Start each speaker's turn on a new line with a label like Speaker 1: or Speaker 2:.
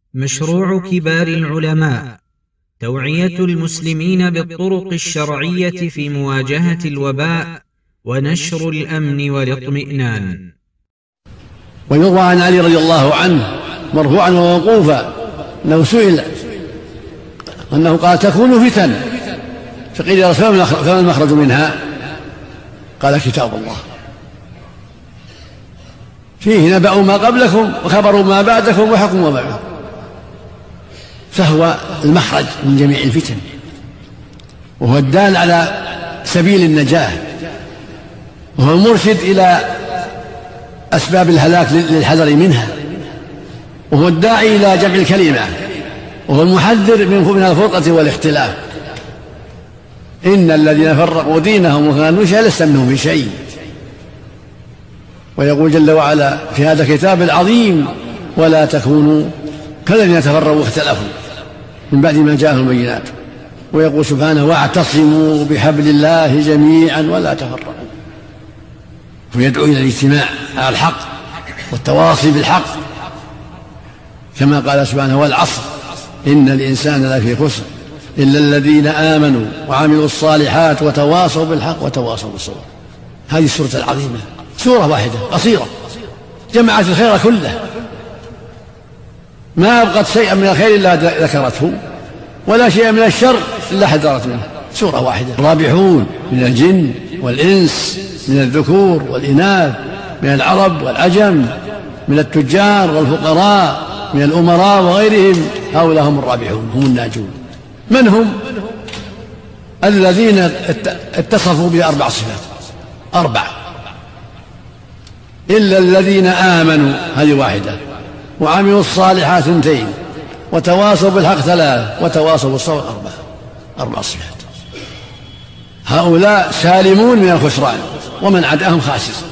Speaker 1: مشروع كبار العلماء توعية المسلمين بالطرق الشرعية في مواجهة الوباء ونشر الأمن والاطمئنان.
Speaker 2: ويروى عن علي رضي الله عنه مرفوعا وموقوفا انه سئل انه قال: تكون فتن، فقيل: يا رسول الله فما المخرج منها؟ قال: كتاب الله، فيه نبأ ما قبلكم وخبر ما بعدكم وحكم ما بعدكم. فهو المخرج من جميع الفتن، وهو الدال على سبيل النجاة، وهو المرشد إلى أسباب الهلاك للحذر منها، وهو الداعي إلى جمع الكلمة، وهو المحذر من الفرقة والاختلاف. إن الذين فرقوا دينهم وكانوا شيئا لست منهم في شيء. ويقول جل وعلا في هذا الكتاب العظيم: ولا تكونوا كالذين تفرقوا واختلفوا من بعد ما جاءهم البينات. ويقول سبحانه: واعتصموا بحبل الله جميعا ولا تفرقوا. ويدعو إلى الاجتماع على الحق والتواصي بالحق، كما قال سبحانه: والعصر إن الإنسان لفي خسر إلا الذين آمنوا وعملوا الصالحات وتواصوا بالحق وتواصوا بالصبر. هذه السورة العظيمة سورة واحدة قصيرة جمعت الخير كله، ما أبقت شيئا من الخير إلا ذكرته، ولا شيئا من الشر إلا حذرت منه. سورة واحدة. الرابحون من الجن والإنس، من الذكور والإناث، من العرب والعجم، من التجار والفقراء، من الأمراء وغيرهم، هؤلاء هم الرابحون، هم الناجون. من هم؟ الذين اتصفوا بأربع صفات، أربعة: إلا الذين آمنوا، هذه واحدة، وعملوا الصالحات 2، وتواصوا بالحق 3، وتواصوا بالصبر 4 صفات. هؤلاء سالمون من الخسران، ومن عداهم خاسر.